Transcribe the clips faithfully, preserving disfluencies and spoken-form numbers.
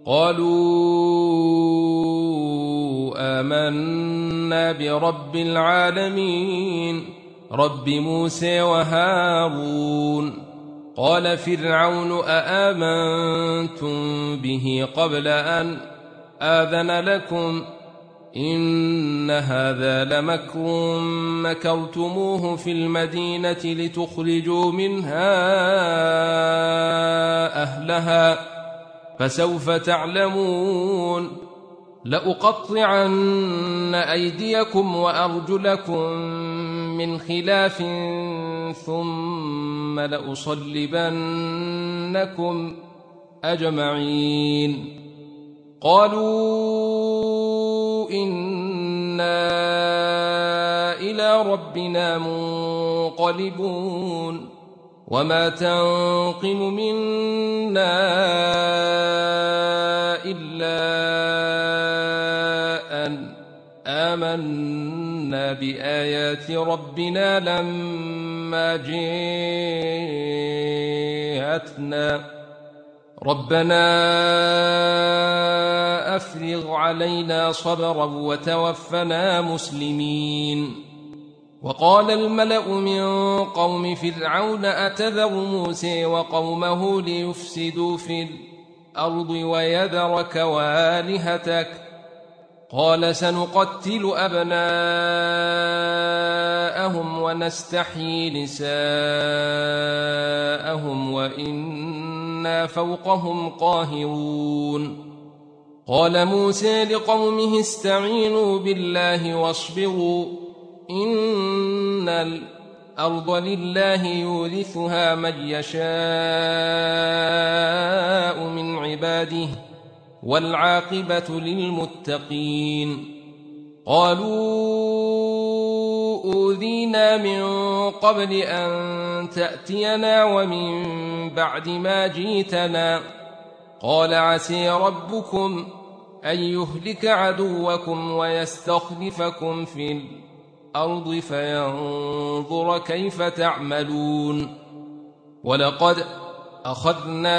قالوا آمنا برب العالمين رب موسى وهارون. قال فرعون أآمنتم به قبل أن آذن لكم إن هذا لمكر مكرتموه في المدينة لتخرجوا منها أهلها فسوف تعلمون. لأقطعن أيديكم وأرجلكم من خلاف ثم لأصلبنكم أجمعين. قالوا إنا إلى ربنا منقلبون. وما تنقم منا إلا أن آمنا بآيات ربنا لما جاءتنا ربنا أفرغ علينا صبرا وتوفنا مسلمين. وقال الملأ من قوم فرعون أتذر موسى وقومه ليفسدوا في الأرض ويذرك وآلهتك قال سنقتل أبناءهم ونستحيي نساءهم وإنا فوقهم قاهرون. قال موسى لقومه استعينوا بالله واصبروا إن الأرض لله يورثها من يشاء من عباده والعاقبة للمتقين. قالوا أوذينا من قبل أن تأتينا ومن بعد ما جيتنا قال عسى ربكم أن يهلك عدوكم ويستخلفكم في الأرض فينظر كيف تعملون. ولقد أخذنا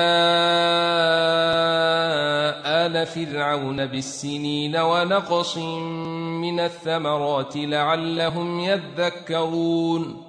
آل فرعون بالسنين ونقص من الثمرات لعلهم يذكرون.